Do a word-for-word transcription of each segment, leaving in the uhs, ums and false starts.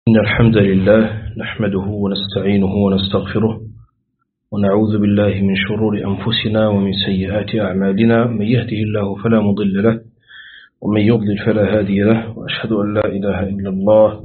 إن الحمد لله نحمده ونستعينه ونستغفره ونعوذ بالله من شرور أنفسنا ومن سيئات أعمالنا. من يهده الله فلا مضل له ومن يضلل فلا هادي له، وأشهد أن لا إله إلا الله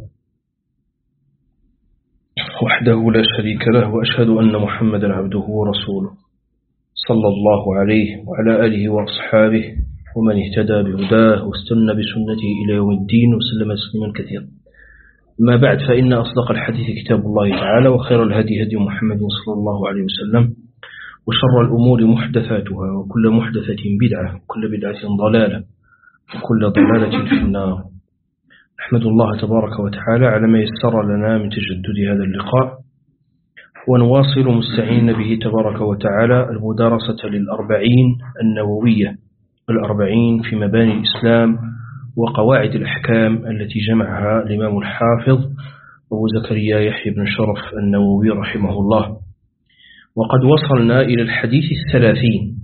وحده لا شريك له، وأشهد أن محمدا عبده ورسوله صلى الله عليه وعلى آله وأصحابه ومن اهتدى بهداه واستنى بسنته إلى يوم الدين وسلم تسليما كثيرا. ما بعد، فإن أصدق الحديث كتاب الله تعالى، وخير الهدي هدي محمد صلى الله عليه وسلم، وشر الأمور محدثاتها، وكل محدثة بدعة، وكل بدعة ضلالة، وكل ضلالة في النار. أحمد الله تبارك وتعالى على ما يسر لنا من تجدد هذا اللقاء، ونواصل مستعين به تبارك وتعالى المدارسة للأربعين النووية، الأربعين في مباني الإسلام وقواعد الأحكام التي جمعها الإمام الحافظ أبو زكريا يحيى بن شرف النووي رحمه الله. وقد وصلنا إلى الحديث الثلاثين.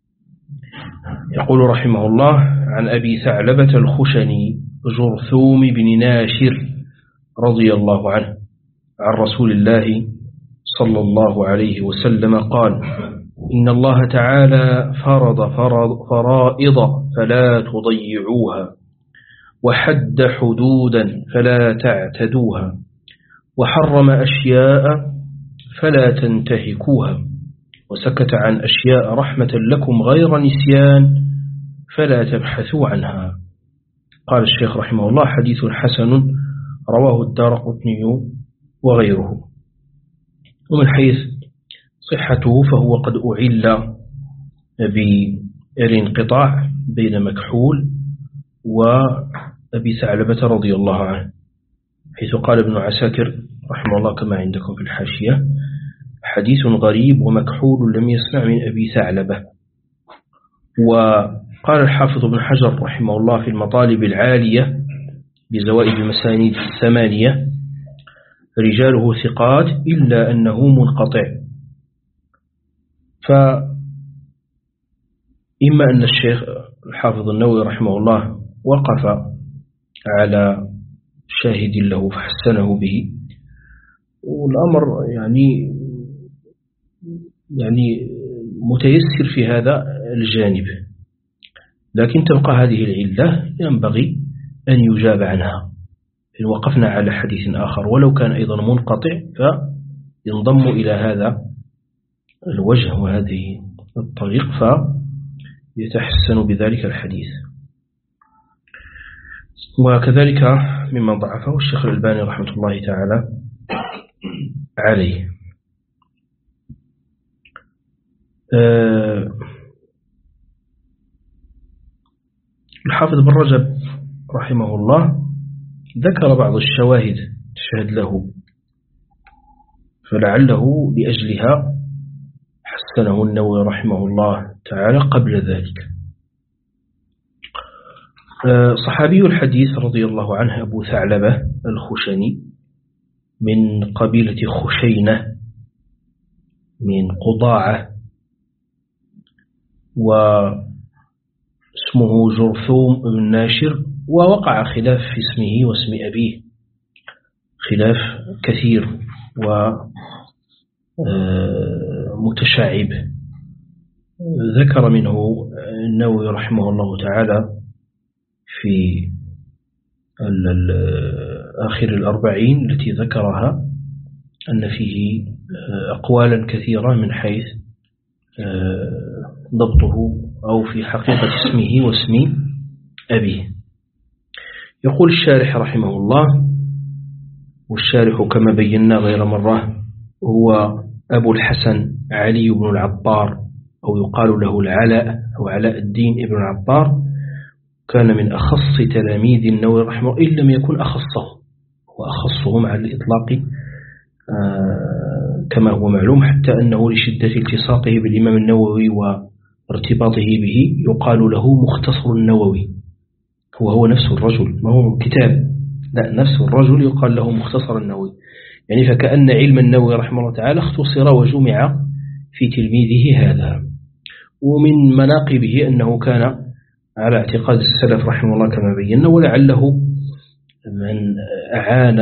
يقول رحمه الله: عن أبي ثعلبة الخشني جرثوم بن ناشر رضي الله عنه عن رسول الله صلى الله عليه وسلم قال: إن الله تعالى فرض فرائض فلا تضيعوها، وحد حدودا فلا تعتدوها، وحرم أشياء فلا تنتهكوها، وسكت عن أشياء رحمة لكم غير نسيان فلا تبحثوا عنها. قال الشيخ رحمه الله: حديث حسن رواه الدارقطني وغيره. ومن حيث صحته فهو قد أعل بالانقطاع بين مكحول وأبي ثعلبة رضي الله عنه، حيث قال ابن عساكر رحمه الله كما عندكم في الحاشية: حديث غريب ومكحول لم يسمع من أبي ثعلبة. وقال الحافظ ابن حجر رحمه الله في المطالب العالية بزوائد المسانيد الثمانية: رجاله ثقات إلا أنه منقطع. فإما أن الشيخ الحافظ النووي رحمه الله وقف على شاهد له فحسنه به، والأمر يعني يعني متيسر في هذا الجانب، لكن تبقى هذه العلة ينبغي أن يجاب عنها. إن وقفنا على حديث آخر ولو كان أيضا منقطع فينضم إلى هذا الوجه وهذه الطريق فيتحسن بذلك الحديث. وكذلك مما ضعفه الشيخ الألباني رحمة الله تعالى عليه. أه الحافظ بن رجب رحمه الله ذكر بعض الشواهد تشهد له، فلعله لأجلها حسنه النووي رحمه الله تعالى قبل ذلك. صحابي الحديث رضي الله عنه أبو ثعلبة الخشني من قبيلة خشينة من قضاعة، واسمه جرثوم بن ناشر، ووقع خلاف في اسمه واسم أبيه، خلاف كثير ومتشعب. ذكر منه النووي رحمه الله تعالى في آخر الأربعين التي ذكرها أن فيه أقوالا كثيرة من حيث ضبطه أو في حقيقة اسمه واسم أبيه. يقول الشارح رحمه الله، والشارح كما بينا غير مرة هو أبو الحسن علي بن العطار، أو يقال له العلاء أو علاء الدين ابن العطار، كان من أخص تلاميذ النووي رحمه الله، إن لم يكن أخصه، وأخصهم على الإطلاق كما هو معلوم، حتى أنه لشدة التصاقه بالإمام النووي وارتباطه به يقال له مختصر النووي، وهو نفس الرجل، ما هو كتاب، لا، نفس الرجل يقال له مختصر النووي. يعني فكأن علم النووي رحمه الله تعالى اختصر وجمع في تلميذه هذا. ومن مناقبه أنه كان على اعتقاد السلف رحمه الله كما بينا، ولعله من أعان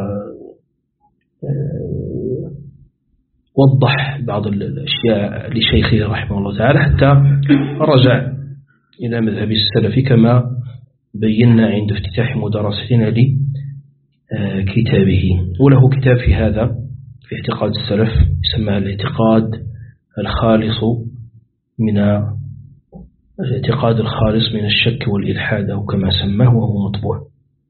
ووضح بعض الأشياء لشيخه رحمه الله تعالى حتى رجع إلى مذهب السلف كما بينا عند افتتاح مدرستنا لكتابه. وله كتاب في هذا في اعتقاد السلف يسمى الاعتقاد الخالص من الاعتقاد الخالص من الشك والإلحاد أو كما سماه وهو مطبوع.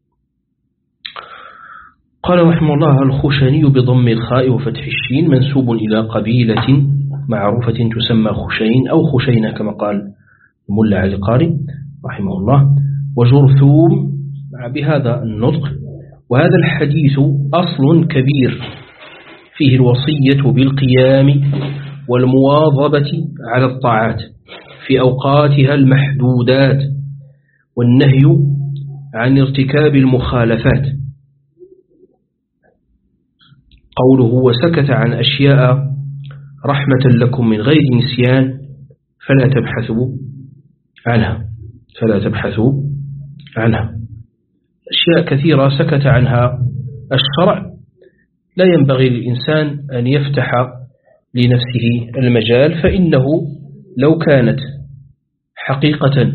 قال رحمه الله: الخشني بضم الخاء وفتح الشين منسوب إلى قبيلة معروفة تسمى خشين أو خشينة كما قال الملا علي قاري رحمه الله. وجرثوم بهذا النطق. وهذا الحديث أصل كبير فيه الوصية بالقيام والمواظبة على الطاعات في أوقاتها المحدودات والنهي عن ارتكاب المخالفات. قوله: وسكت عن أشياء رحمة لكم من غير نسيان فلا تبحثوا عنها فلا تبحثوا عنها. أشياء كثيرة سكت عنها الشرع لا ينبغي للإنسان أن يفتح لنفسه المجال، فإنه لو كانت حقيقة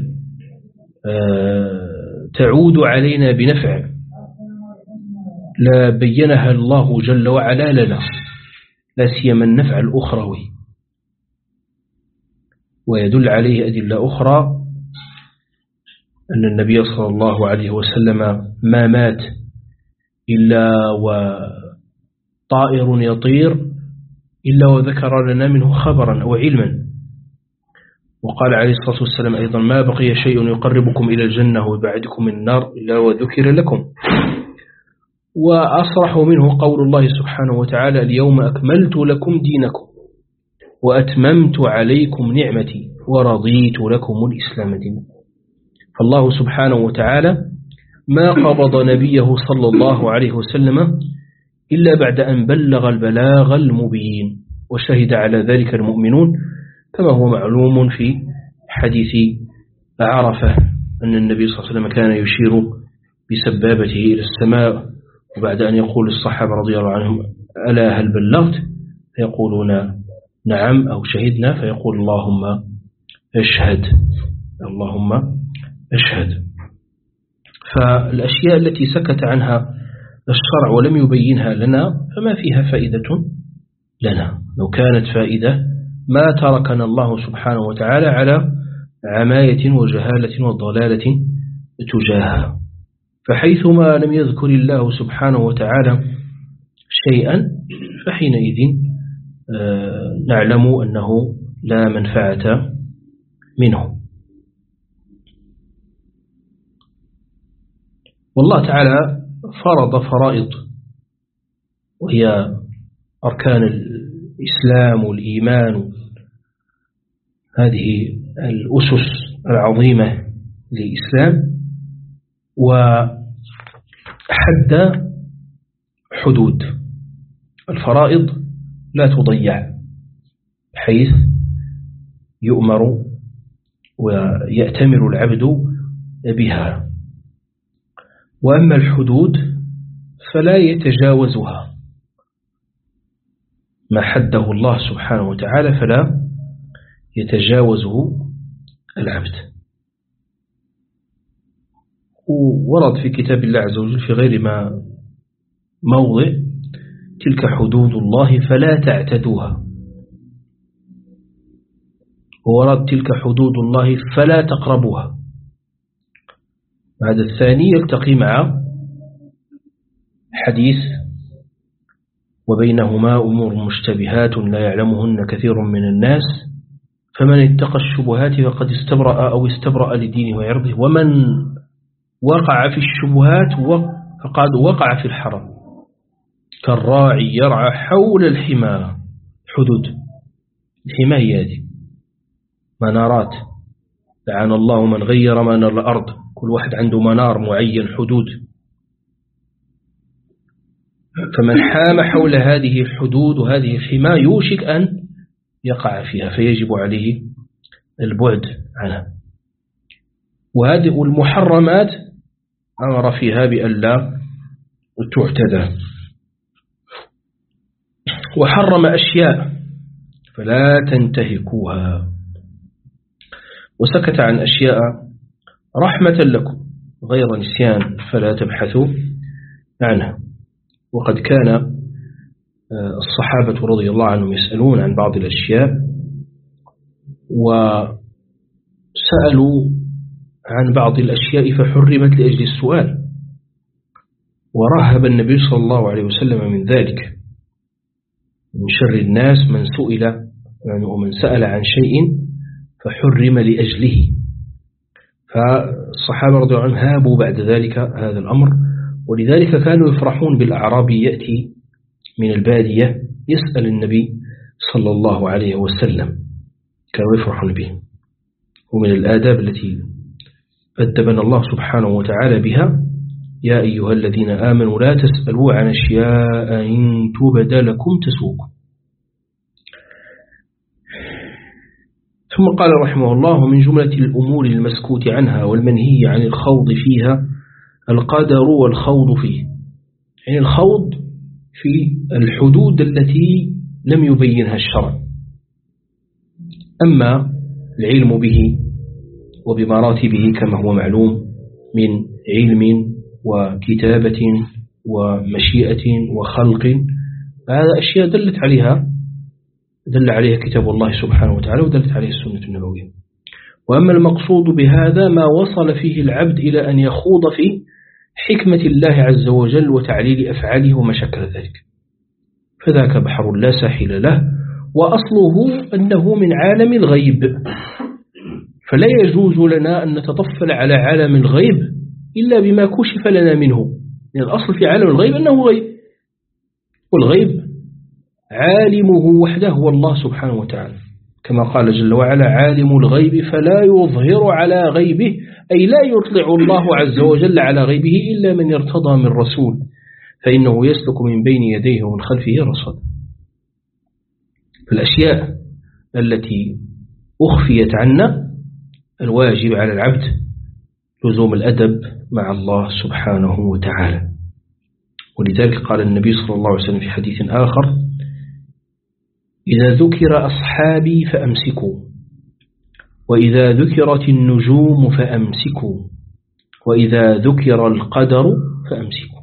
تعود علينا بنفع لا بينها الله جل وعلا لنا، لا سيما النفع الأخروي. ويدل عليه أدلة أخرى أن النبي صلى الله عليه وسلم ما مات إلا وطائر يطير إلا وذكر لنا منه خبرا أو علما. وقال عليه الصلاة والسلام أيضا: ما بقي شيء يقربكم إلى الجنة ويبعدكم من النار إلا وذكر لكم. وأصرح منه قول الله سبحانه وتعالى: اليوم أكملت لكم دينكم وأتممت عليكم نعمتي ورضيت لكم الإسلام دينا. فالله سبحانه وتعالى ما قبض نبيه صلى الله عليه وسلم إلا بعد أن بلغ البلاغ المبين، وشهد على ذلك المؤمنون كما هو معلوم في حديث عرفة أن النبي صلى الله عليه وسلم كان يشير بسبابته إلى السماء، وبعد أن يقول الصحابة رضي الله عنهم: ألا هل بلغت؟ فيقولون: نعم أو شهدنا، فيقول: اللهم أشهد اللهم أشهد. فالأشياء التي سكت عنها الشرع ولم يبينها لنا فما فيها فائدة لنا. لو كانت فائدة ما تركنا الله سبحانه وتعالى على عماية وجهالة وضلالة تجاهها. فحيثما لم يذكر الله سبحانه وتعالى شيئا فحينئذ نعلم أنه لا منفعة منه. والله تعالى فرض فرائض وهي أركان الإسلام والإيمان، هذه الأسس العظيمة للإسلام، وحد حدود الفرائض لا تضيع حيث يؤمر ويأتمر العبد بها. وأما الحدود فلا يتجاوزها، ما حده الله سبحانه وتعالى فلا يتجاوزه العبد. ورد في كتاب الله عز وجل في غير ما موضع: تلك حدود الله فلا تعتدوها. ورد: تلك حدود الله فلا تقربوها. هذا الثاني يلتقي مع حديث: وبينهما أمور مشتبهات لا يعلمهن كثير من الناس فمن اتقى الشبهات فقد استبرأ أو استبرأ لدينه وعرضه ومن وقع في الشبهات فقد وقع في الحرام كالراعي يرعى حول الحمى. حدود الحمى هي هذه منارات، لعن الله من غير منار الأرض، كل واحد عنده منار معين حدود. فمن حام حول هذه الحدود وهذه الحمى يوشك أن يقع فيها فيجب عليه البعد عنها. وهذه المحرمات أمر فيها بألا تعتدى، وحرم أشياء فلا تنتهكوها، وسكت عن أشياء رحمة لكم غير نسيان فلا تبحثوا عنها. وقد كان الصحابة رضي الله عنهم يسألون عن بعض الأشياء، وسألوا عن بعض الأشياء فحرمت لأجل السؤال، ورهب النبي صلى الله عليه وسلم من ذلك، من شر الناس من سئل ومن سأل عن شيء فحرم لأجله. فالصحابة رضي الله عنهم هابوا بعد ذلك هذا الأمر، ولذلك كانوا يفرحون بالأعرابي يأتي من البادية يسأل النبي صلى الله عليه وسلم، كانوا يفرحون به. ومن الآداب التي أدبنا الله سبحانه وتعالى بها: يا أيها الذين آمنوا لا تسألوا عن أشياء إن تبد لكم تسوكم. ثم قال رحمه الله: من جملة الأمور المسكوت عنها والمنهي عن الخوض فيها القدر والخوض فيه، يعني الخوض في الحدود التي لم يبينها الشرع. أما العلم به وبمراتبه كما هو معلوم من علم وكتابة ومشيئة وخلق، هذا أشياء دلت عليها دل عليها كتاب الله سبحانه وتعالى ودلت عليه السنة النبوية. وأما المقصود بهذا ما وصل فيه العبد إلى أن يخوض في حكمة الله عز وجل وتعليل أفعاله وما شكل ذلك، فذاك بحر لا ساحل له، وأصله أنه من عالم الغيب، فلا يجوز لنا أن نتطفل على عالم الغيب إلا بما كشف لنا منه، لأن الأصل في عالم الغيب أنه غيب، والغيب عالمه وحده هو الله سبحانه وتعالى، كما قال جل وعلا: عالم الغيب فلا يظهر على غيبه، أي لا يطلع الله عز وجل على غيبه إلا من ارتضى من رسول، فإنه يسلك من بين يديه ومن خلفه رصد. فالأشياء التي أخفيت عنا الواجب على العبد لزوم الأدب مع الله سبحانه وتعالى. ولذلك قال النبي صلى الله عليه وسلم في حديث آخر: إذا ذكر أصحابي فأمسكوا، وإذا ذكرت النجوم فأمسكوا، وإذا ذكر القدر فأمسكوا.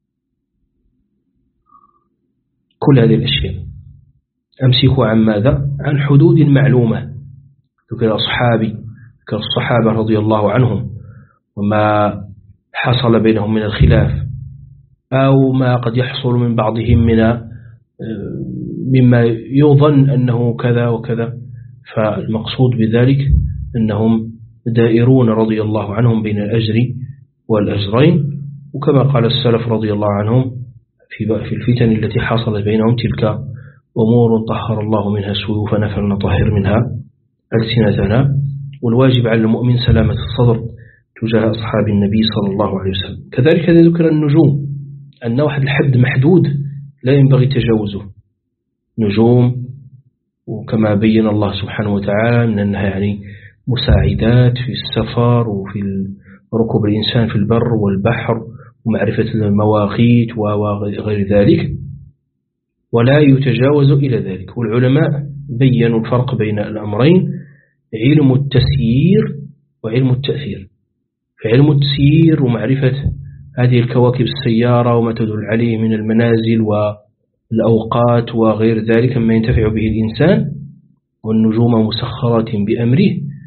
كل هذه الأشياء أمسكوا عن ماذا؟ عن حدود معلومة. ذكر أصحابي، ذكر الصحابة رضي الله عنهم وما حصل بينهم من الخلاف، أو ما قد يحصل من بعضهم من مما يظن أنه كذا وكذا، فالمقصود بذلك أنهم دائرون رضي الله عنهم بين الأجر والأجرين، وكما قال السلف رضي الله عنهم في الفتن التي حصلت بينهم: تلك أمور طهر الله منها سيوفنا فلنطهر منها ألسنتنا. والواجب على المؤمن سلامة الصدر تجاه أصحاب النبي صلى الله عليه وسلم. كذلك ذكر النجوم، أن واحد الحد محدود لا ينبغي تجاوزه، نجوم، وكما بين الله سبحانه وتعالى أنها يعني مساعدات في السفر وفي ركوب الإنسان في البر والبحر ومعرفة المواقيت وغير ذلك، ولا يتجاوز إلى ذلك. والعلماء بيّنوا الفرق بين الأمرين: علم التسيير وعلم التأثير. فعلم التسيير ومعرفة هذه الكواكب السيارة وما تدل عليه من المنازل والأوقات وغير ذلك مما ينتفع به الإنسان، والنجوم مسخرات بأمره،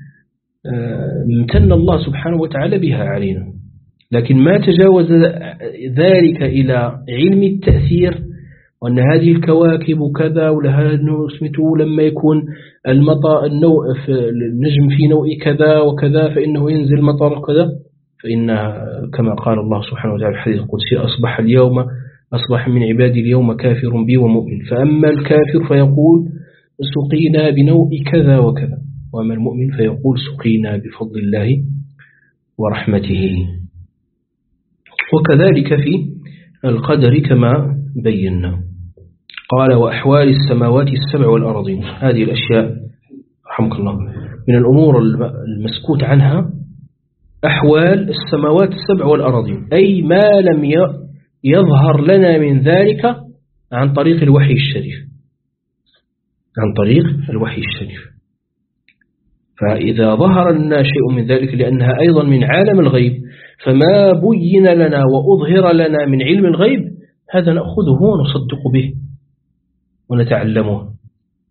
امتن الله سبحانه وتعالى بها علينا. لكن ما تجاوز ذلك إلى علم التأثير، وأن هذه الكواكب كذا ولها نسمته لما يكون المطر النوع في النجم في نوع كذا وكذا فإنه ينزل مطر كذا، فإن كما قال الله سبحانه وتعالى في الحديث القدسي: أصبح اليوم أصبح من عبادي اليوم كافر بي ومؤمن، فأما الكافر فيقول سقينا بنوء كذا وكذا، وأما المؤمن فيقول سقينا بفضل الله ورحمته. وكذلك في القدر كما بينا. قال: وأحوال السماوات السبع والأرضين. هذه الأشياء رحمك الله من الأمور المسكوت عنها أحوال السماوات السبع والأراضين، أي ما لم يظهر لنا من ذلك عن طريق الوحي الشريف، عن طريق الوحي الشريف. فإذا ظهر لنا شيء من ذلك لأنها أيضا من عالم الغيب، فما بين لنا وأظهر لنا من علم الغيب هذا نأخذه ونصدق به ونتعلمه.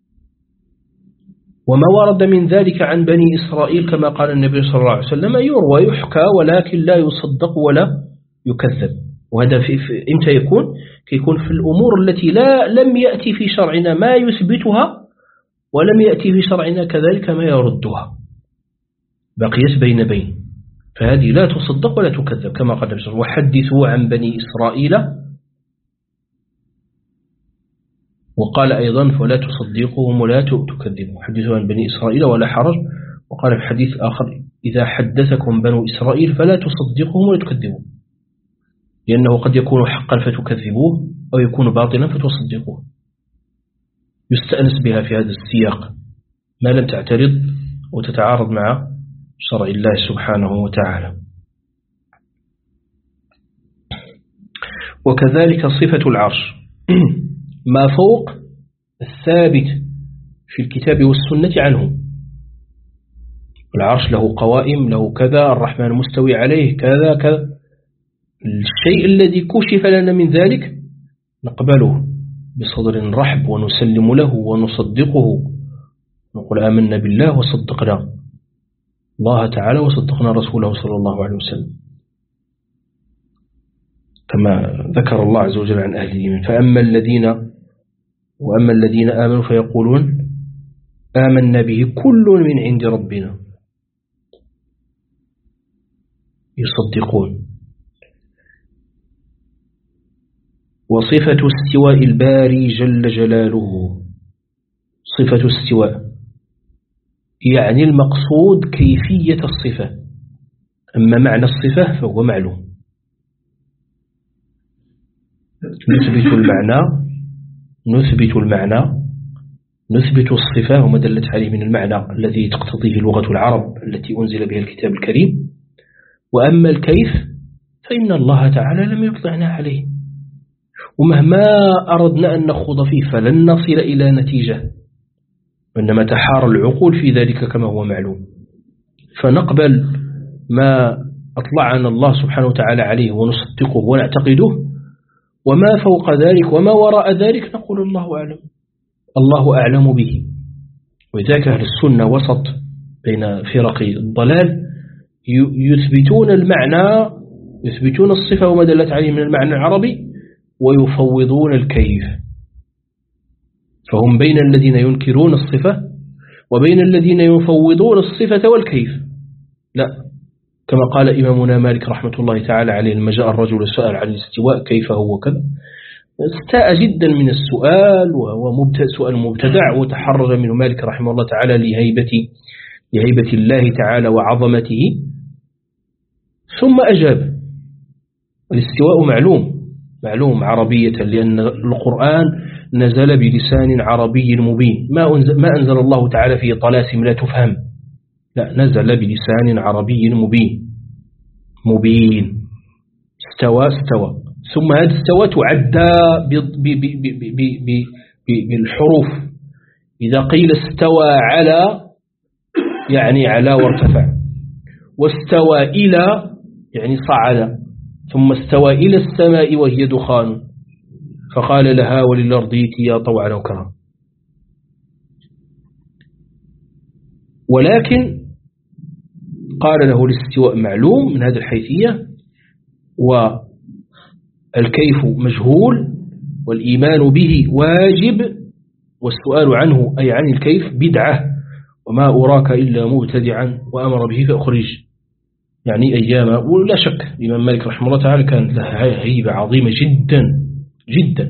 وما ورد من ذلك عن بني إسرائيل كما قال النبي صلى الله عليه وسلم يروى يحكى ولكن لا يصدق ولا يكذب. وهذا في إمتى يكون؟ يكون في الأمور التي لا لم يأتي في شرعنا ما يثبتها ولم يأتي في شرعنا كذلك ما يردها، بقيت بين بين، فهذه لا تصدق ولا تكذب كما قال الرسول وحدثوا عن بني إسرائيل، وقال أيضا فلا تصدقوهم ولا تكذبوا، حدثوا عن بني إسرائيل ولا حرج. وقال في حديث آخر إذا حدثكم بنو إسرائيل فلا تصدقوهم ولا تكذبوا، لأنه قد يكون حقا فتكذبوه أو يكون باطلا فتصدقوه. يستأنس بها في هذا السياق ما لم تعترض وتتعارض مع شرع الله سبحانه وتعالى. وكذلك صفة العرش ما فوق الثابت في الكتاب والسنة عنه. العرش له قوائم، له كذا، الرحمن مستوي عليه كذا كذا. الشيء الذي كشف لنا من ذلك نقبله بصدر رحب ونسلم له ونصدقه، نقول آمنا بالله وصدقنا الله تعالى وصدقنا رسوله صلى الله عليه وسلم، كما ذكر الله عز وجل عن أهل الإيمان فأما الذين وأما الذين آمنوا فيقولون آمنا به كل من عند ربنا، يصدقون. وصفة استواء الباري جل جلاله، صفة استواء يعني المقصود كيفية الصفة، أما معنى الصفة فهو معلوم. نثبت المعنى نثبت المعنى نثبت الصفة وما دلت عليه من المعنى الذي تقتضيه لغة العرب التي أنزل بها الكتاب الكريم. وأما الكيف فإن الله تعالى لم يطلعنا عليه، ومهما أردنا أن نخوض فيه فلن نصل إلى نتيجة، وإنما تحار العقول في ذلك كما هو معلوم. فنقبل ما أطلعنا الله سبحانه وتعالى عليه ونصدقه ونعتقده، وما فوق ذلك وما وراء ذلك نقول الله أعلم، الله أعلم به. وذاك أهل السنة وسط بين فرق الضلال، يثبتون المعنى، يثبتون الصفة وما دلت عليه من المعنى العربي، ويفوضون الكيف. فهم بين الذين ينكرون الصفة وبين الذين يفوضون الصفة والكيف. لا، كما قال إمامنا مالك رحمة الله تعالى عليه لما جاء الرجل سأل عن الاستواء كيف هو كذا، استاء جدا من السؤال وهو سؤال مبتدع، وتحرج منه مالك رحمه الله تعالى لهيبة لهيبة الله تعالى وعظمته، ثم أجاب. الاستواء معلوم معلوم عربية، لأن القرآن نزل بلسان عربي مبين، ما أنزل, ما أنزل الله تعالى فيه طلاسم لا تفهم، لا، نزل بلسان عربي مبين مبين. استوى استوى ثم هذا استوى تعدى بالحروف. إذا قيل استوى على يعني على وارتفع، واستوى إلى يعني صعد، ثم استوى إلى السماء وهي دخان فقال لها وللأرض ائتيا طوعا أو كرها. ولكن قال له الاستواء معلوم من هذه الحيثية، والكيف مجهول، والإيمان به واجب، والسؤال عنه أي عن الكيف بدعة، وما أراك إلا مبتدعا وأمر به فأخرج. يعني أيام، ولا شك الإمام مالك رحمه الله تعالى كانت له هيبة عظيمة جدا جدا.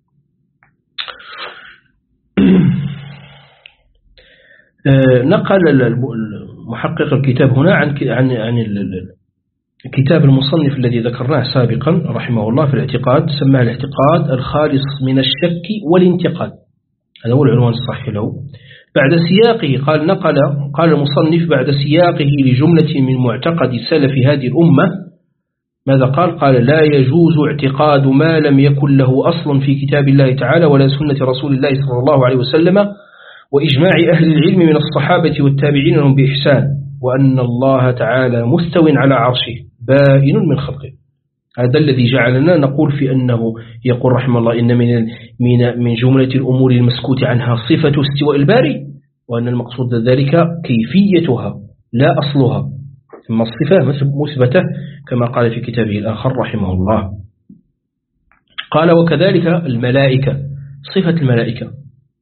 نقل المحقق الكتاب هنا عن عن عن الكتاب المصنف الذي ذكرناه سابقا رحمه الله في الاعتقاد، سماه الاعتقاد الخالص من الشك والانتقاد، هذا هو العنوان الصحيح له، بعد سياقه قال نقل قال المصنف بعد سياقه لجملة من معتقد سلف هذه الأمة ماذا قال؟ قال لا يجوز اعتقاد ما لم يكن له أصل في كتاب الله تعالى ولا سنة رسول الله صلى الله عليه وسلم وإجماع أهل العلم من الصحابة والتابعين لهم بإحسان وأن الله تعالى مستو على عرشه بائن من خلقه. هذا الذي جعلنا نقول في أنه يقول رحمه الله إن من من من جملة الأمور المسكوت عنها صفة استواء الباري وأن المقصود ذلك كيفيتها لا أصلها ثم الصفة مثبتة كما قال في كتابه الآخر رحمه الله. قال وكذلك الملائكة صفة الملائكة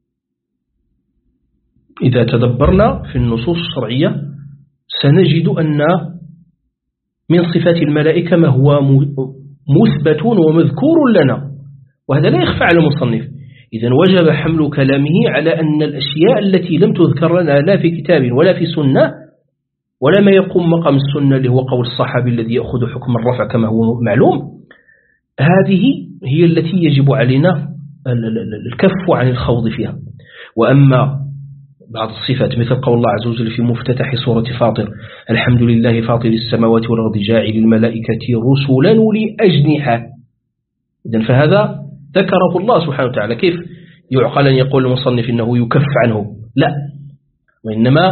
إذا تدبرنا في النصوص الشرعية سنجد أن من صفات الملائكة ما هو مثبت ومذكور لنا وهذا لا يخفى على المصنف. إذن وجب حمل كلامه على أن الأشياء التي لم تذكر لنا لا في كتاب ولا في سنة ولا ما يقوم مقام السنة اللي هو قول الصحابي الذي يأخذ حكم الرفع كما هو معلوم هذه هي التي يجب علينا الكف عن الخوض فيها. وأما بعض الصفات مثل قول الله عز وجل في مفتتح سورة فاطر الحمد لله فاطر السماوات والأرض جاعل الملائكة رسلا أولي أجنحة إذن فهذا ذكره الله سبحانه وتعالى. كيف يعقل أن يقول المصنف إنه يكف عنه؟ لا، وإنما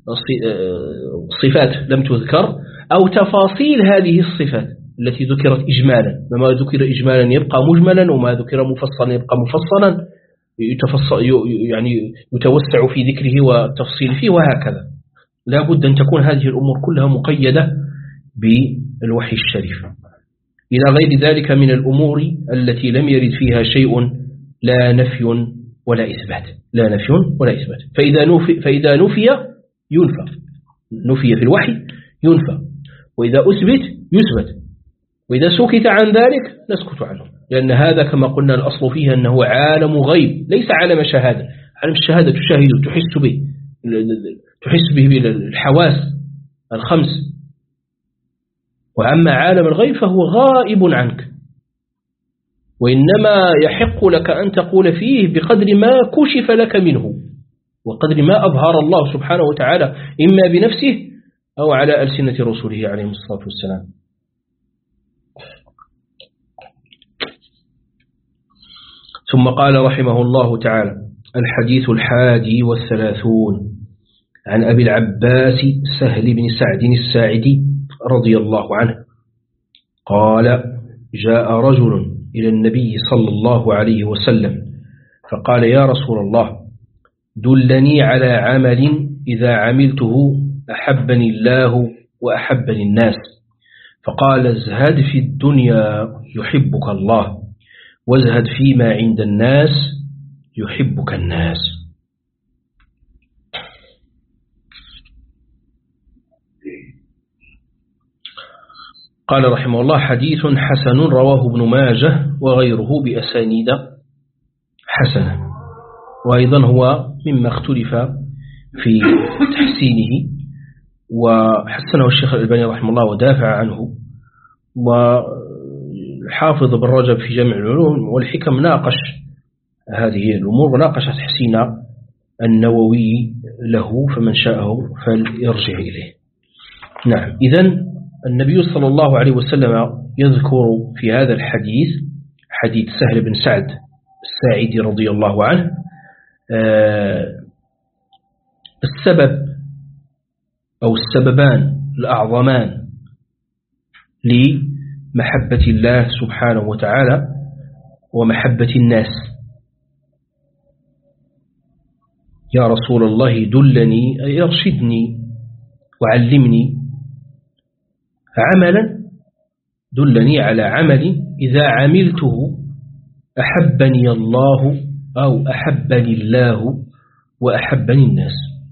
صفات لم تذكر أو تفاصيل هذه الصفات التي ذكرت إجمالا وما ذكر إجمالا يبقى مجملا وما ذكر مفصلا يبقى مفصلا يعني يتوسع في ذكره والتفصيل فيه وهكذا. لا بد أن تكون هذه الأمور كلها مقيدة بالوحي الشريف. إلى غير ذلك من الأمور التي لم يرد فيها شيء لا نفي ولا إثبات لا نفي ولا إثبات. فإذا نفي, فإذا نفي ينفى نفي في الوحي ينفى وإذا أثبت يثبت وإذا سكت عن ذلك نسكت عنه لأن هذا كما قلنا الأصل فيه أنه عالم غيب ليس عالم شهادة. عالم الشهادة تشاهد تحس به تحس به بالحواس الخمس وأما عالم الغيب فهو غائب عنك وإنما يحق لك أن تقول فيه بقدر ما كشف لك منه وقدر ما أظهر الله سبحانه وتعالى إما بنفسه أو على ألسنة رسوله عليه الصلاة والسلام. ثم قال رحمه الله تعالى الحديث الحادي والثلاثون عن أبي العباس سهل بن سعد الساعدي رضي الله عنه قال جاء رجل إلى النبي صلى الله عليه وسلم فقال يا رسول الله دلني على عمل إذا عملته أحبني الله وأحبني الناس فقال ازهد في الدنيا يحبك الله وازهد فيما عند الناس يحبك الناس. قال رحمه الله حديث حسن رواه ابن ماجه وغيره بأسانيد حسنة وأيضا هو مما اختلف في تحسينه وحسنه الشيخ الألباني رحمه الله ودافع عنه وحافظ بن رجب في جامع العلوم والحكم ناقش هذه الأمور وناقش تحسين النووي له فمن شاءه فليرجع إليه. نعم إذن النبي صلى الله عليه وسلم يذكر في هذا الحديث حديث سهل بن سعد الساعدي رضي الله عنه السبب أو السببان الأعظمان لمحبة الله سبحانه وتعالى ومحبة الناس. يا رسول الله دلني يرشدني وعلمني عملا دلني على عمل إذا عملته أحبني الله أو أحبني الله وأحبني الناس.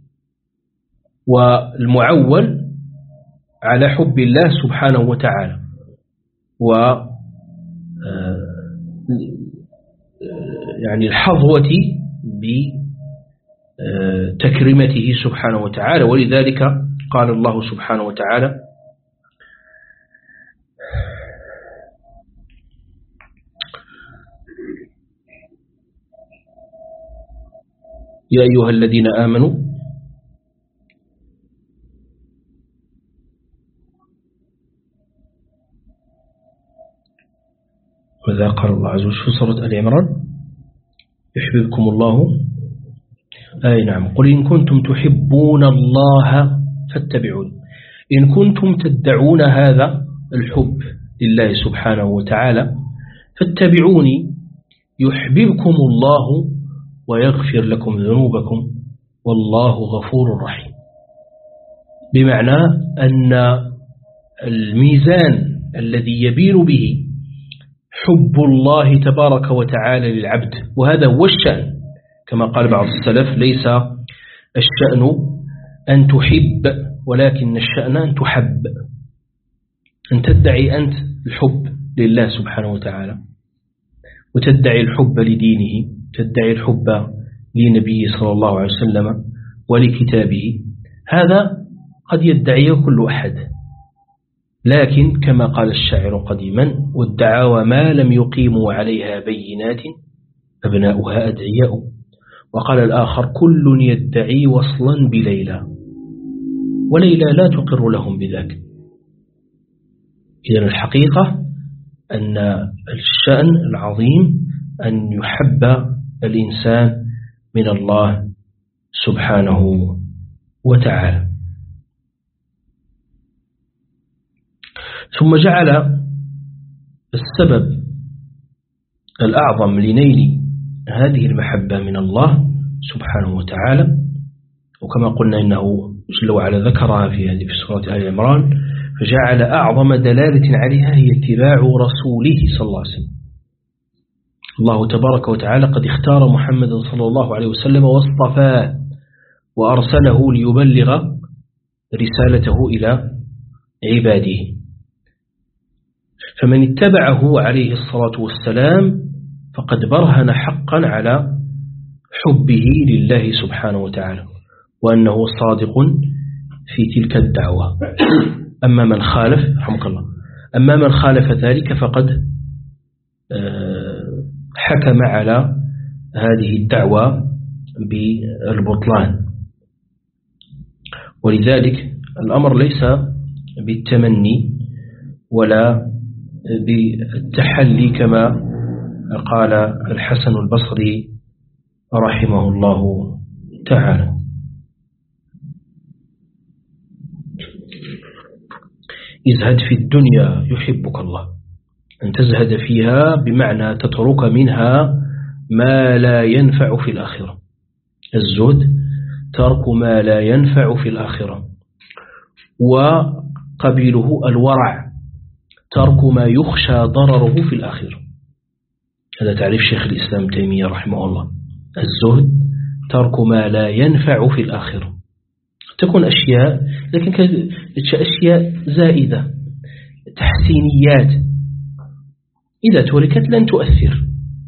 والمعول على حب الله سبحانه وتعالى و يعني الحظوة بتكريمته سبحانه وتعالى. ولذلك قال الله سبحانه وتعالى يا أيها الذين آمنوا ماذا قال الله عز وجل في سورة آل عمران؟ يحببكم الله. أي نعم. قل إن كنتم تحبون الله فاتبعون. إن كنتم تدعون هذا الحب لله سبحانه وتعالى فاتبعوني يحببكم الله ويغفر لكم ذنوبكم والله غفور رحيم. بمعنى أن الميزان الذي يبين به حب الله تبارك وتعالى للعبد، وهذا هو الشأن كما قال بعض السلف: ليس الشأن أن تحب ولكن الشأن أن تحب، أن تدعي أنت الحب لله سبحانه وتعالى وتدعي الحب لدينه، تدعي الحب لنبيه صلى الله عليه وسلم ولكتابه. هذا قد يدعيه كل أحد، لكن كما قال الشاعر قديما: والدعاوى ما لم يقيموا عليها بينات أبناؤها أدعياء. وقال الآخر: كل يدعي وصلا بليلى وليلى لا تقر لهم بذاك. إذن الحقيقة أن الشأن العظيم أن يحب الإنسان من الله سبحانه وتعالى. ثم جعل السبب الأعظم لنيل هذه المحبة من الله سبحانه وتعالى، وكما قلنا إنه جل وعلا ذكرها في هذه في سورة آل عمران، فجعل أعظم دلالة عليها هي اتباع رسوله صلى الله عليه وسلم. الله تبارك وتعالى قد اختار محمد صلى الله عليه وسلم واصطفاه وأرسله ليبلغ رسالته إلى عباده، فمن اتبعه عليه الصلاة والسلام فقد برهن حقا على حبه لله سبحانه وتعالى وأنه صادق في تلك الدعوة. أما من خالف رحمك الله أما من خالف ذلك فقد حكم على هذه الدعوة بالبطلان. ولذلك الأمر ليس بالتمني ولا بالتحلي كما قال الحسن البصري رحمه الله تعالى. ازهد في الدنيا يحبك الله. أن تزهد فيها بمعنى تترك منها ما لا ينفع في الآخرة. الزهد ترك ما لا ينفع في الآخرة، وقبيله الورع ترك ما يخشى ضرره في الآخرة. هذا تعريف شيخ الإسلام تيمية رحمه الله. الزهد ترك ما لا ينفع في الآخرة. تكون أشياء لكن أشياء زائدة تحسينيات إذا تركت لن تؤثر،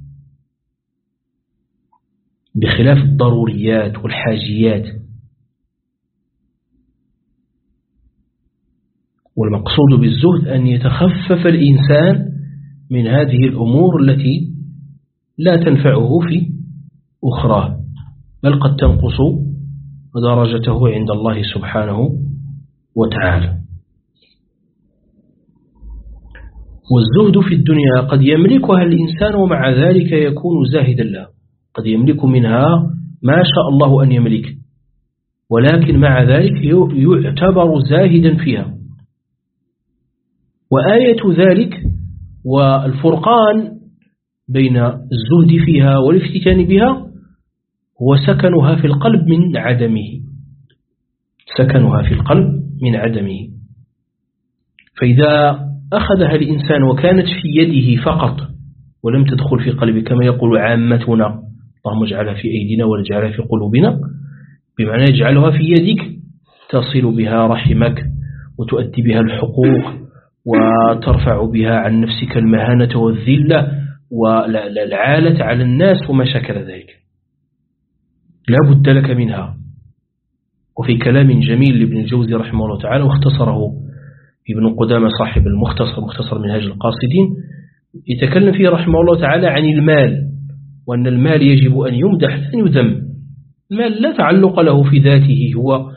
بخلاف الضروريات والحاجيات. والمقصود بالزهد أن يتخفف الإنسان من هذه الأمور التي لا تنفعه في أخرى، بل قد تنقص درجته عند الله سبحانه وتعالى. والزهد في الدنيا قد يملكها الإنسان ومع ذلك يكون زاهدا لها، قد يملك منها ما شاء الله أن يملك، ولكن مع ذلك يعتبر زاهدا فيها. وآية ذلك والفرقان بين الزهد فيها والافتتان بها هو سكنها في القلب من عدمه، سكنها في القلب من عدمه. فإذا أخذها الإنسان وكانت في يده فقط ولم تدخل في قلبه كما يقول عامتنا، اللهم اجعلها في أيدينا ولا اجعلها في قلوبنا، بمعنى يجعلها في يدك تصل بها رحمك وتؤدي بها الحقوق وترفع بها عن نفسك المهانة والذلة والعالة على الناس وما شكل ذلك، لا بد لك منها. وفي كلام جميل لابن الجوزي رحمه الله تعالى واختصره ابن قدامة صاحب المختصر مختصر منهاج القاصدين، يتكلم فيه رحمه الله تعالى عن المال، وأن المال يجب أن يمدح لا يذم. المال لا تعلق له في ذاته هو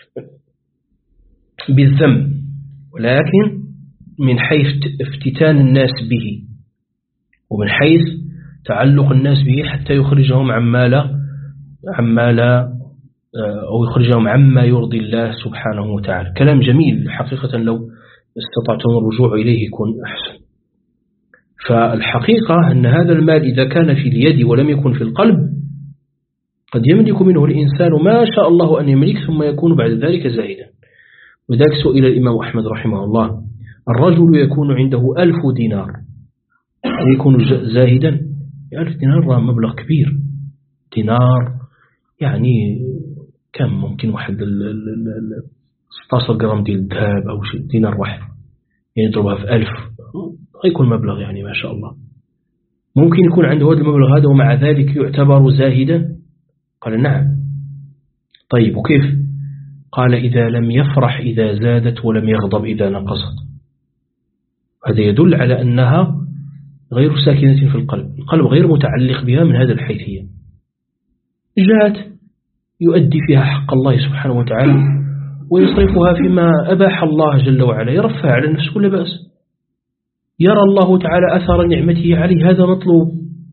بالذنب، ولكن من حيث افتتان الناس به، ومن حيث تعلق الناس به حتى يخرجهم عما لا عما لا أو يخرجهم عما يرضي الله سبحانه وتعالى. كلام جميل حقيقة، لو استطعتم الرجوع إليه يكون أحسن. فالحقيقة أن هذا المال إذا كان في اليد ولم يكن في القلب قد يملك منه الإنسان ما شاء الله أن يملك ثم يكون بعد ذلك زاهدا. وذلك سئل الإمام أحمد رحمه الله: الرجل يكون عنده ألف دينار ويكون زاهدا؟ ألف دينار مبلغ كبير. دينار يعني كم ممكن واحد ستة عشر جرام ديال الذهب أو شيء، دينار واحد يعني يضربها في ألف يكون مبلغ يعني ما شاء الله. ممكن يكون عنده هذا المبلغ هذا ومع ذلك يعتبر زاهدا؟ قال نعم. طيب وكيف؟ قال إذا لم يفرح إذا زادت ولم يغضب إذا نقصت. هذا يدل على أنها غير ساكنة في القلب، القلب غير متعلق بها من هذا الحيثية. جاءت يؤدي فيها حق الله سبحانه وتعالى ويصرفها فيما أباح الله جل وعلا، يرفع على النفس كل بأس، يرى الله تعالى أثر نعمته عليه، هذا مطلوب.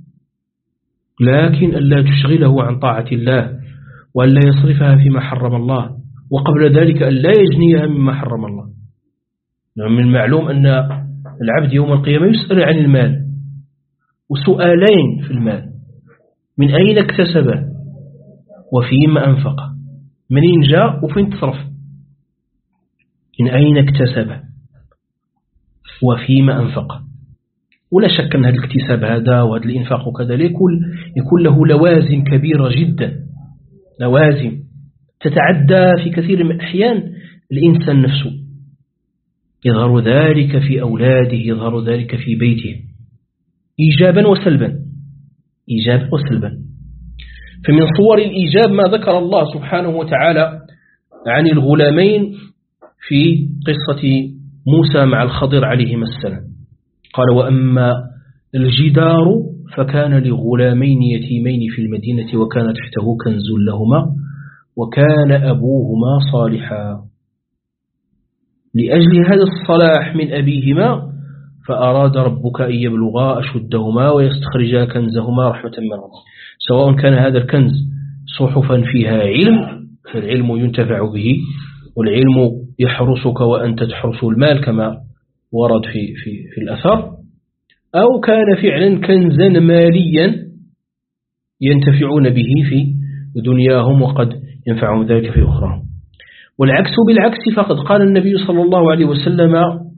لكن ألا تشغله عن طاعة الله وألا يصرفها فيما حرم الله، وقبل ذلك ألا يجنيها مما حرم الله. من المعلوم أن العبد يوم القيامة يسأل عن المال، وسؤالين في المال: من أين اكتسبه وفيما أنفقه. منين جاء وفين تصرف؟ من أين اكتسبه وفيما أنفقه. ولا شك أن هذا الاكتساب هذا وهذا الإنفاق وكذا يكون, يكون له لوازم كبيرة جدا، لوازم تتعدى في كثير من الأحيان الإنسان نفسه. يظهر ذلك في أولاده، يظهر ذلك في بيته، إيجابا وسلبا، إيجابا وسلبا. فمن صور الإيجاب ما ذكر الله سبحانه وتعالى عن الغلامين في قصة موسى مع الخضر عليهما السلام. قال: وأما الجدار فكان لغلامين يتيمين في المدينة وكان تحته كنز لهما وكان أبوهما صالحا. لأجل هذا الصلاح من أبيهما فأراد ربك أن يبلغا أشدهما ويستخرجا كنزهما رحمة من ربك. سواء كان هذا الكنز صحفا فيها علم، فالعلم ينتفع به، والعلم يحرسك وأنت تحرس المال كما ورد في, في, في الأثر، أو كان فعلا كنزا ماليا ينتفعون به في دنياهم وقد ينفعهم ذلك في أخراهم. والعكس بالعكس، فقد قال النبي صلى الله عليه وسلم: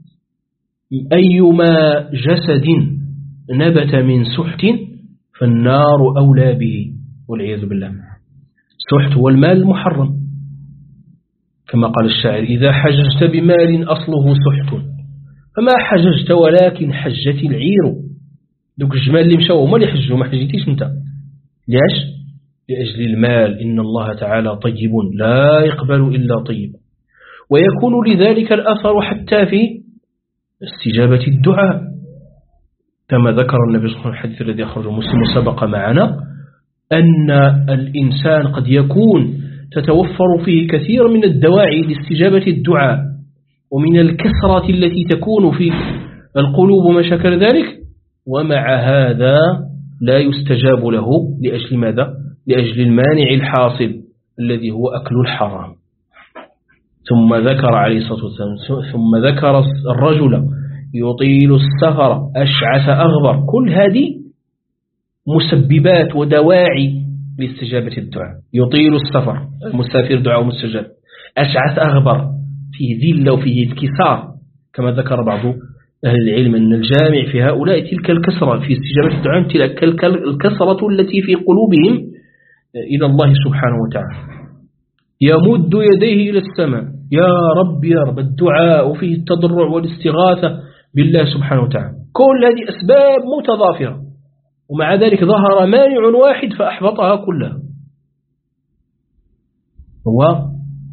أيما جسد نبت من سحت فالنار أولى به، والعياذ بالله. السحت هو المال المحرم، كما قال الشاعر: إذا حججت بمال أصله سحت فما حججت ولكن حجت العير. دوك الجمال اللي مشاو هما اللي حجوا، ما حجيتيش انت. ليش؟ لأجل المال. إن الله تعالى طيب لا يقبل إلا طيب. ويكون لذلك الأثر حتى في استجابة الدعاء، كما ذكر النبي صلى الله عليه وسلم الحديث الذي أخرجه مسلم وسبق معنا أن الإنسان قد يكون تتوفر فيه كثير من الدواعي لاستجابة الدعاء ومن الكثرة التي تكون في القلوب وما شكل ذلك، ومع هذا لا يستجاب له. لأجل ماذا؟ لأجل المانع الحاصل الذي هو أكل الحرام. ثم ذكر عليه الصلاة والسلام ثم ذكر الرجل يطيل السفر أشعث أغبر. كل هذه مسببات ودواعي لاستجابة الدعاء. يطيل السفر، المسافر دعاء مستجاب. أشعث أغبر، فيه ذلة وفيه انكسار، كما ذكر بعض أهل العلم أن الجامع في هؤلاء تلك الكسرة في استجابة الدعاء، تلك الكسرة التي في قلوبهم إلى الله سبحانه وتعالى. يمد يديه إلى السماء: يا رب يا رب. الدعاء فيه التضرع والاستغاثة بالله سبحانه وتعالى. كل هذه أسباب متضافرة، ومع ذلك ظهر مانع واحد فأحبطها كلها، هو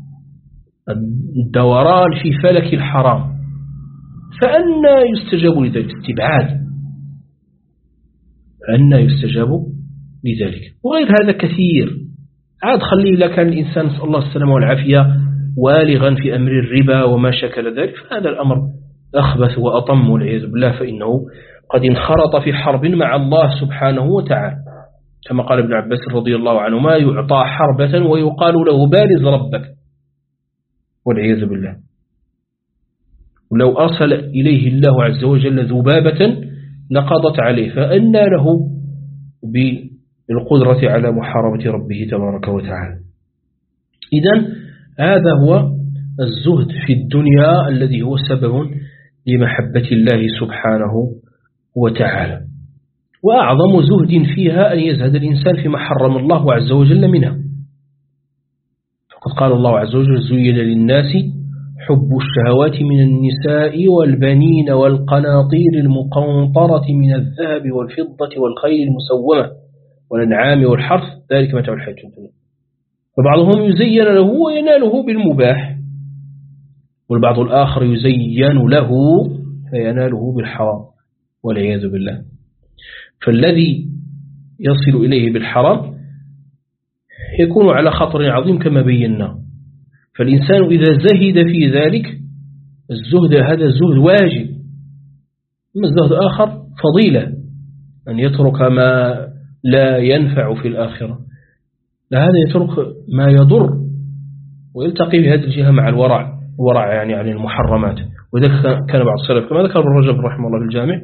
الدوران في فلك الحرام. فأنا يستجاب لذلك؟ استبعاد. فأنا يستجاب لذلك؟ وغير هذا كثير عاد خلي لك الإنسان نسأل الله السلامة والعافية والغا في أمر الربا وما شكل ذلك، فهذا الأمر أخبث وأطم والعياذ بالله، فإنه قد انخرط في حرب مع الله سبحانه وتعالى، كما قال ابن عباس رضي الله عنه: ما يعطى حربة ويقال له بارز ربك، والعياذ بالله. ولو أرسل إليه الله عز وجل ذبابة لقضت عليه، فأنى له بالقدرة على محاربة ربه تبارك وتعالى. إذن هذا هو الزهد في الدنيا الذي هو سبب لمحبة الله سبحانه وتعالى. وأعظم زهد فيها أن يزهد الإنسان فيما حرم الله عز وجل منها، فقد قال الله عز وجل: زين للناس حب الشهوات من النساء والبنين والقناطير المقنطرة من الذهب والفضة والخيل المسومة والأنعام والحرث ذلك متاع الحياة الدنيا. فبعضهم يزين له ويناله بالمباح، والبعض الآخر يزين له فيناله بالحرام والعياذ بالله. فالذي يصل إليه بالحرام يكون على خطر عظيم كما بينا. فالإنسان إذا زهد في ذلك الزهد، هذا الزهد واجب. أما الزهد آخر فضيلة، أن يترك ما لا ينفع في الآخرة، لا، هذا يترك ما يضر ويلتقي بهذه الجهة مع الورع، ورع يعني عن المحرمات. وذلك كان بعض السلف كما ذكر ابن رجب رحمه الله في الجامع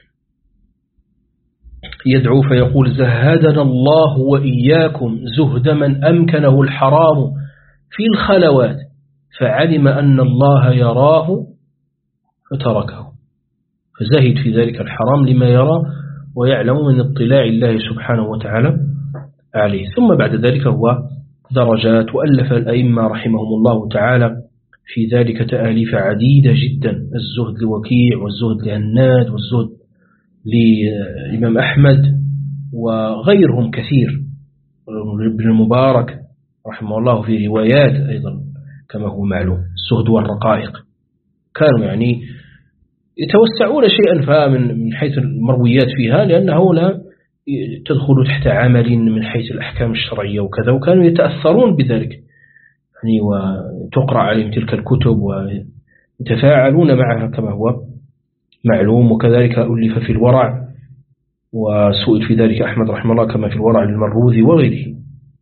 يدعو فيقول: زهدنا الله وإياكم زهد من أمكنه الحرام في الخلوات فعلم أن الله يراه فتركه، فزهد في ذلك الحرام لما يرى ويعلم من اطلاع الله سبحانه وتعالى عليه. ثم بعد ذلك هو درجات، وألف الأئمة رحمهم الله تعالى في ذلك تآليف عديدة جدا: الزهد لوكيع، والزهد لهناد، والزهد لإمام أحمد، وغيرهم كثير، ابن المبارك رحمه الله في روايات أيضا كما هو معلوم. الزهد والرقائق كانوا يعني يتوسعون شيئا فمن من حيث المرويات فيها، لأنه لا تدخل تحت عمل من حيث الأحكام الشرعية وكذا، وكانوا يتأثرون بذلك يعني، وتقرأ عليهم تلك الكتب ويتفاعلون معها كما هو معلوم. وكذلك ألف في الورع، وسئل في ذلك أحمد رحمه الله كما في الورع للمروذي وغيره.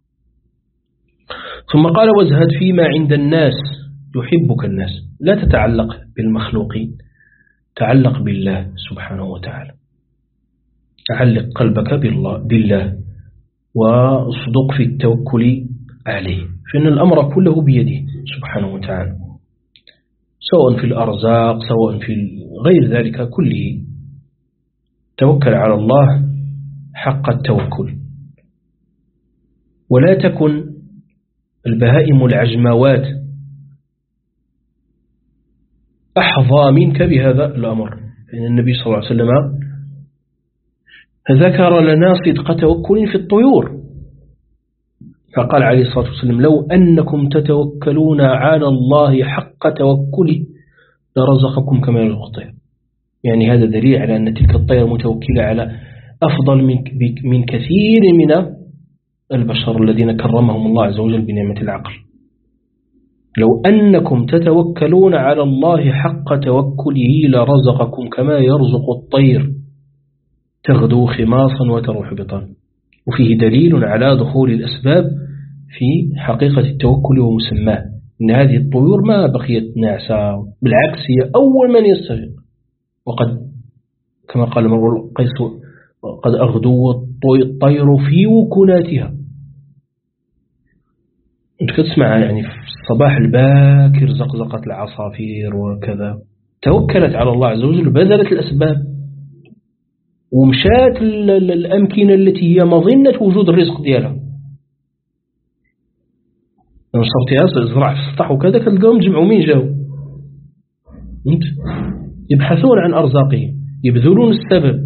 ثم قال: وازهد فيما عند الناس يحبك الناس، لا تتعلق بالمخلوقين، تعلق بالله سبحانه وتعالى، تعلق قلبك بالله, بالله واصدق في التوكل عليه، فإن الأمر كله بيده سبحانه وتعالى، سواء في الأرزاق سواء في غير ذلك كله. توكل على الله حق التوكل، ولا تكن البهائم العجماوات أحظى منك بهذا الأمر، فإن النبي صلى الله عليه وسلم ذكر لنا صدق توكل في الطيور، فقال عليه الصلاة والسلام: لو أنكم تتوكلون على الله حق توكله لرزقكم كما يرزق الطير. يعني هذا دليل على أن تلك الطير متوكلة على أفضل من من كثير من البشر الذين كرمهم الله عز وجل بنعمة العقل. لو أنكم تتوكلون على الله حق توكله لرزقكم كما يرزق الطير تغدو خماصا وتروح بطانا. وفيه دليل على دخول الأسباب في حقيقة التوكل ومسماه، إن هذه الطيور ما بقيت ناعسة، بالعكس هي أول من يستغيث. وقد كما قال مرة القيس: قد أغدو الطير في وكناتها. أنت تسمع يعني في الصباح الباكر زقزقة العصافير وكذا، توكلت على الله عز وجل، بذلت الأسباب ومشات الأمكنة التي هي مظنة وجود الرزق ديالها. نشرتها زرع في السطح وكذا، كتلقاهم جمعوا مين جاوا، يبحثون عن أرزاقهم، يبذلون السبب.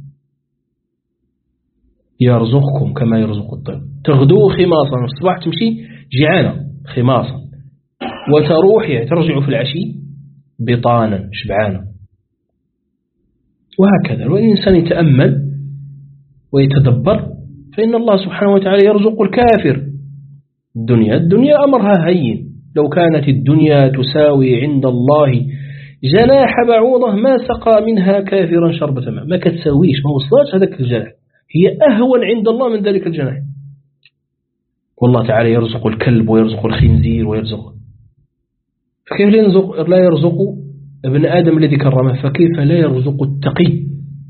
يرزقكم كما يرزق الطير تغدو خماصا، في الصباح تمشي جيعانة خماصا، وتروح يعني ترجع في العشي بطانا شبعانة، وهكذا. والإنسان يتأمل ويتدبر، فإن الله سبحانه وتعالى يرزق الكافر الدنيا الدنيا أمرها هين، لو كانت الدنيا تساوي عند الله جناح بعوضة ما سقى منها كافرا شربة ماء. ما كتساويش، ما وصلتش هذاك الجناح، هي أهون عند الله من ذلك الجناح. والله تعالى يرزق الكلب ويرزق الخنزير ويرزق، فكيف لا يرزق, لا يرزق ابن آدم الذي كرمه؟ فكيف لا يرزق التقي؟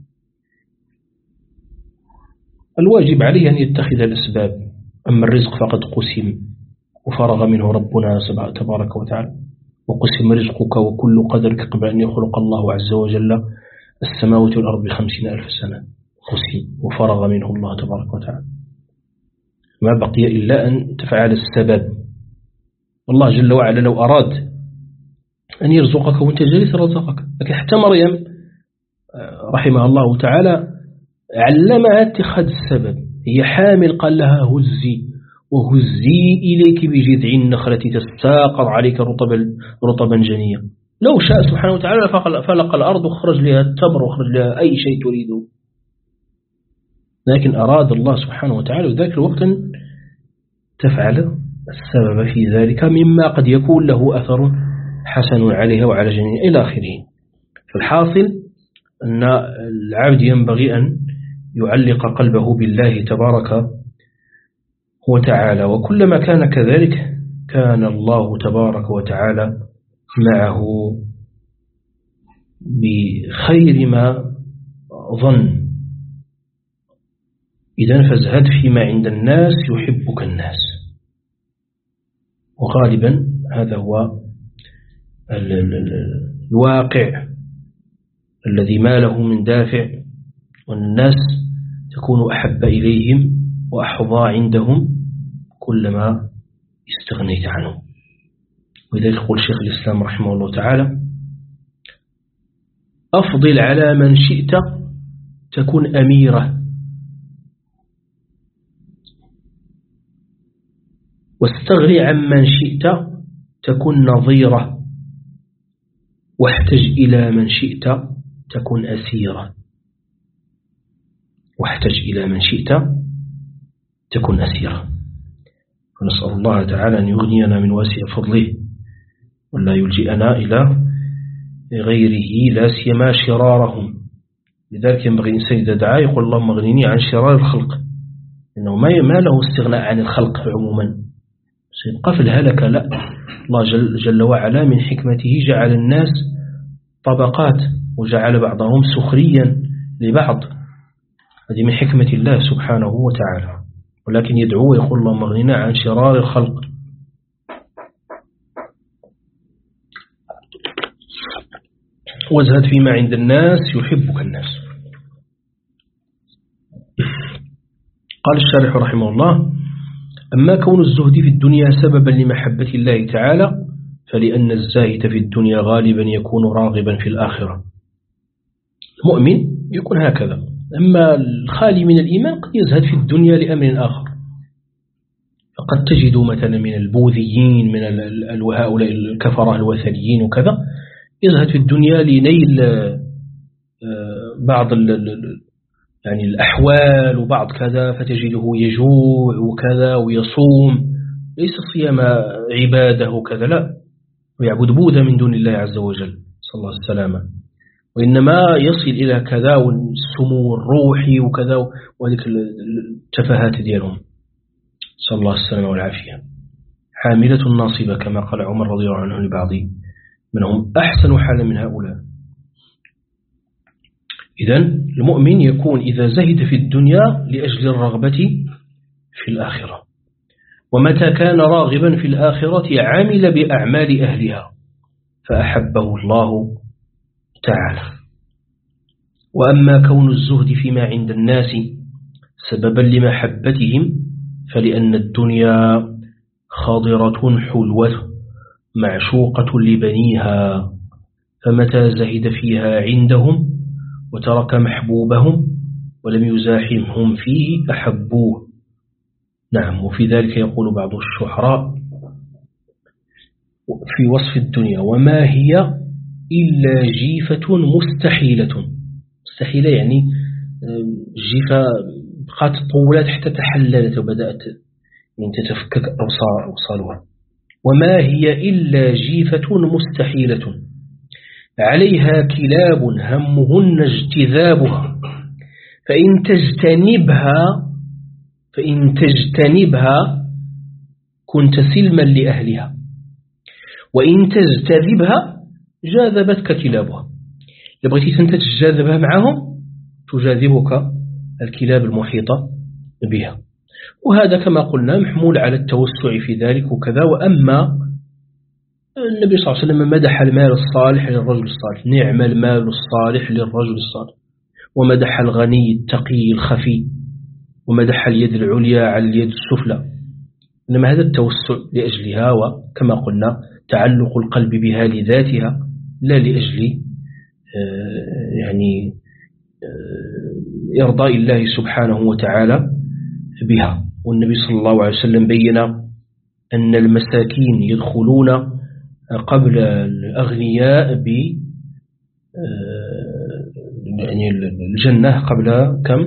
الواجب عليه أن يتخذ الأسباب، أما الرزق فقد قسم وفرغ منه ربنا تبارك وتعالى. وقسم رزقك وكل قدرك قبل أن يخلق الله عز وجل السماوات والأرض بخمسين ألف سنة، قسم وفرغ منه الله تبارك وتعالى. ما بقي إلا أن تفعل السبب. الله جل وعلا لو أراد أن يرزقك وانت جالس رزقك، لكن حتى مريم رحمها الله تعالى علمها اتخاذ السبب. هي حامل قال لها هزي وهزي إليك بجذع النخلة تساقط عليك رطبا رطبا جنيا. لو شاء سبحانه وتعالى فلق الأرض وخرج لها التمر وخرج لها أي شيء تريده، لكن أراد الله سبحانه وتعالى في ذلك الوقت أن تفعل السبب في ذلك مما قد يكون له أثر حسن عليها وعلى جميع إلى آخره. فالحاصل أن العبد ينبغي أن يعلق قلبه بالله تبارك وتعالى، وكلما كان كذلك كان الله تبارك وتعالى معه بخير ما ظن. إذن فازهد فيما عند الناس يحبك الناس. وغالبا هذا هو الواقع الذي ما له من دافع، والناس تكون أحب إليهم وأحظى عندهم كلما استغنيت عنه. ولذلك يقول شيخ الإسلام رحمه الله تعالى: أفضل على من شئت تكون أميرة، واستغني عن من شئت تكون نظيرة، واحتج إلى من شئت تكون أسيرة. واحتج إلى من شئت تكون أسيرة. ونسأل الله تعالى أن يغنينا من واسع فضله ولا يلجئنا إلى غيره، لا سيما شرارهم. لذلك ينبغي الإنسان إذا دعا يقول اللهم اغنني عن شرار الخلق، إنه ما له استغناء عن الخلق عموما، سيبقى في الهلكة. لا، الله جل, جل وعلا من حكمته جعل الناس طبقات وجعل بعضهم سخريا لبعض، هذه من حكمة الله سبحانه وتعالى. ولكن يدعو ويقول اللهم اغننا عن شرار الخلق. وازهد فيما عند الناس يحبك الناس. قال الشارح رحمه الله: أما كون الزهد في الدنيا سببا لمحبة الله تعالى فلأن الزاهد في الدنيا غالبا يكون راغبا في الآخرة. المؤمن يكون هكذا، أما الخالي من الإيمان قد يزهد في الدنيا لأمر آخر. فقد تجد مثلا من البوذيين، من هؤلاء الكفرة الوثنيين وكذا، يزهد في الدنيا لنيل بعض يعني الأحوال وبعض كذا، فتجده يجوع وكذا ويصوم، ليس صيام عباده وكذا، لا، ويعبد بوذا من دون الله عز وجل، صلى الله عليه وسلم. وإنما يصل إلى كذا والسمو الروحي وكذا وهذه التفاهات ديالهم، صلى الله عليه وسلم والعافية. حاملة ناصبة كما قال عمر رضي الله عنه لبعض من هم أحسن حالا من هؤلاء. إذن المؤمن يكون إذا زهد في الدنيا لأجل الرغبة في الآخرة، ومتى كان راغبا في الآخرة عمل بأعمال أهلها فأحبه الله تعالى. وأما كون الزهد فيما عند الناس سببا لمحبتهم فلأن الدنيا خاضرة حلوة معشوقة لبنيها، فمتى زهد فيها عندهم وترك محبوبهم ولم يزاحمهم فيه أحبوه. نعم، وفي ذلك يقول بعض الشعراء في وصف الدنيا: وما هي إلا جيفة مستحيلة. مستحيلة يعني جيفة بقات طولت حتى تحللت وبدأت إن تتفكك أوصالها. وما هي إلا جيفة مستحيلة عليها كلاب همهن اجتذابها، فإن تجتنبها فإن تجتنبها كنت سلما لأهلها، وإن تجتذبها جاذبتك كلابها. لبغيتي أنت تجاذبها معهم تجاذبك الكلاب المحيطة بها. وهذا كما قلنا محمول على التوسع في ذلك وكذا. وأما النبي صلى الله عليه وسلم مدح المال الصالح للرجل الصالح، نعم المال الصالح للرجل الصالح، ومدح الغني التقي الخفي، ومدح اليد العليا على اليد السفلى. إنما هذا التوسع لأجلها، وكما قلنا تعلق القلب بها لذاتها لا لأجل يعني إرضاء الله سبحانه وتعالى بها. والنبي صلى الله عليه وسلم بين أن المساكين يدخلون قبل الأغنياء ب يعني الجنة قبل كم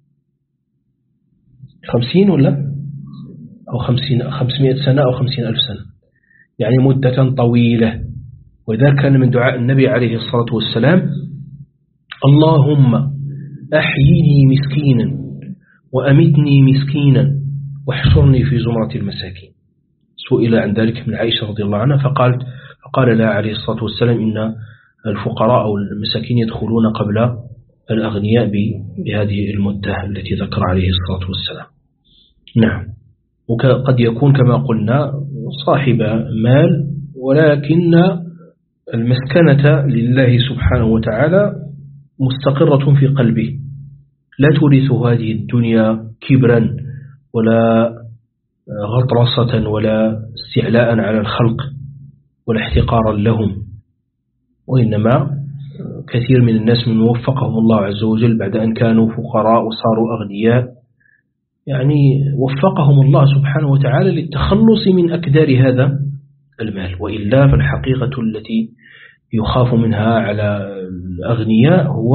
خمسين ولا أو خمسين خمسمائة سنة أو خمسين ألف سنة، يعني مدة طويلة. وذا كان من دعاء النبي عليه الصلاة والسلام: اللهم أحييني مسكينا وأمتني مسكينا واحشرني في زمرة المساكين. سئل عن ذلك من عائشة رضي الله عنها فقال فقال لها عليه الصلاة والسلام: إن الفقراء أو المساكين يدخلون قبل الأغنياء بهذه المدة التي ذكر عليه الصلاة والسلام. نعم. وقد يكون كما قلنا صاحب مال، ولكن المسكنة لله سبحانه وتعالى مستقرة في قلبه، لا تورث هذه الدنيا كبرا ولا غطرسة ولا استعلاء على الخلق ولا احتقارا لهم. وإنما كثير من الناس من وفقهم الله عز وجل بعد أن كانوا فقراء وصاروا أغنياء، يعني وفقهم الله سبحانه وتعالى للتخلص من أكدار هذا المال. وإلا فالحقيقة التي يخاف منها على الأغنياء هو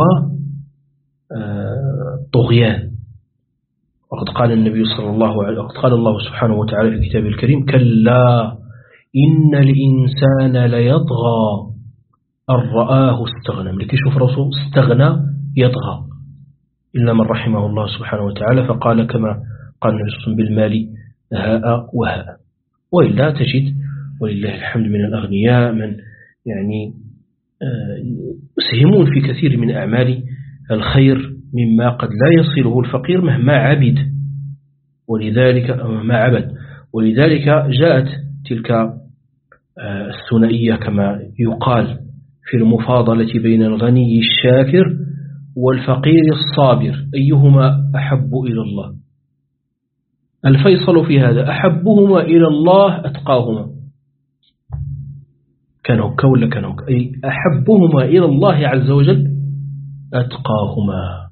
طغيان. وقد قال النبي صلى الله عليه وقد قال الله سبحانه وتعالى في كتابه الكريم: كلا إن الإنسان ليطغى أن رآه استغنى. ملكي شوف رسول استغنى يطغى إلا من رحمه الله سبحانه وتعالى، فقال كما قال النبي صلى الله عليه وسلم: بالمال هاء وهاء. وإلا تجد ولله الحمد من الأغنياء من يعني يسهمون في كثير من أعمال الخير مما قد لا يصله الفقير مهما عبد، ولذلك ما عبد ولذلك جاءت تلك الثنائية كما يقال في المفاضلة بين الغني الشاكر والفقير الصابر، أيهما أحب إلى الله؟ الفيصل في هذا: أحبهما إلى الله أتقاهما. كانوا كولا كانوا أي أحبهما إلى الله عز وجل أتقاهما.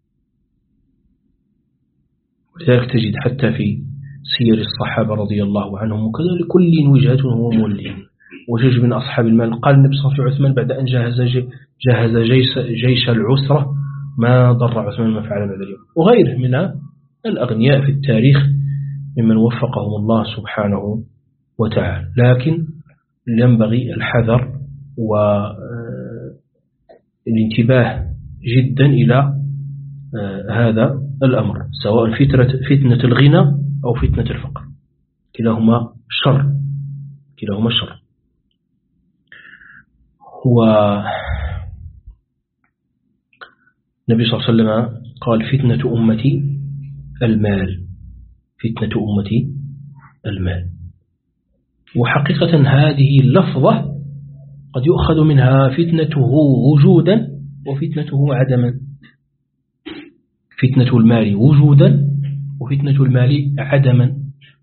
ولذلك تجد حتى في سير الصحابة رضي الله عنهم وكذا لكل وجهة هو مولي. وجج من أصحاب المال قال النبي صلى الله عليه وسلم: عثمان بعد أن جهز جهز جيش, جيش العسرة ما ضر عثمان ما فعل بعد اليوم. وغيره من الأغنياء في التاريخ ممن وفقهم الله سبحانه وتعالى. لكن ينبغي الحذر والانتباه جدا إلى هذا الأمر، سواء فتنة الغنى أو فتنة الفقر، كلاهما شر كلاهما شر. والنبي صلى الله عليه وسلم قال: فتنة أمتي المال فتنة أمتي المال. وحقيقة هذه اللفظة قد يؤخذ منها فتنته وجودا وفتنته عدما. فتنة المال وجودا وفتنة المال عدما.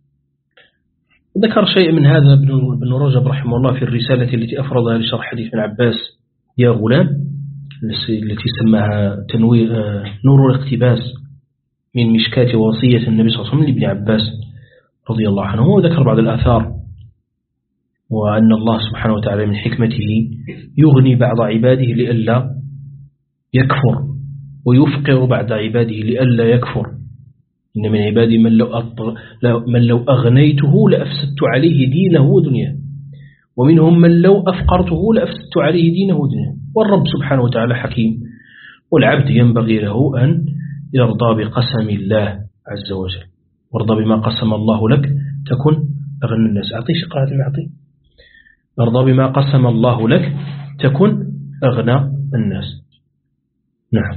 ذكر شيء من هذا ابن رجب رحمه الله في الرسالة التي أفرضها لشرح حديث ابن عباس يا غلام، التي سماها تنوير نور الاقتباس من مشكاة وصية النبي صلى الله عليه وسلم لابن عباس رضي الله عنه. وذكر بعض الآثار، وأن الله سبحانه وتعالى من حكمته يغني بعض عباده لئلا يكفر، ويفقر بعض عباده لئلا يكفر. إن من عبادي من لو, من لو أغنيته لأفسدت عليه دينه ودنياه، ومنهم من لو أفقرته لأفسدت عليه دينه ودنياه. والرب سبحانه وتعالى حكيم، والعبد ينبغي له أن يرضى بقسم الله عز وجل. وارضى بما قسم الله لك تكن أغنى الناس. أعطي شقاء المعطي. ارضى بما قسم الله لك تكن أغنى الناس. نعم.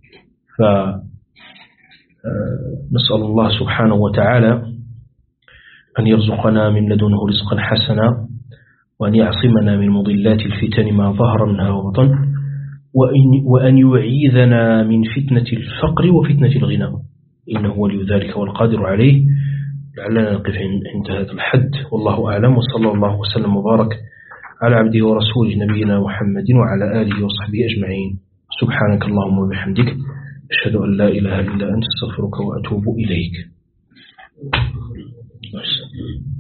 فنسأل الله سبحانه وتعالى أن يرزقنا من لدنه رزقا حسنا، وأن يعصمنا من مضلات الفتن ما ظهر منها وبطن، وأن يعيذنا من فتنة الفقر وفتنة الغنى، إنه ولي ذلك والقادر عليه. لعلنا نقف عند هذا الحد، والله أعلم، وصلى الله وسلم وبارك على عبده ورسوله نبينا محمد وعلى آله وصحبه أجمعين. سبحانك اللهم وبحمدك، أشهد أن لا إله إلا أنت، استغفرك وأتوب إليك.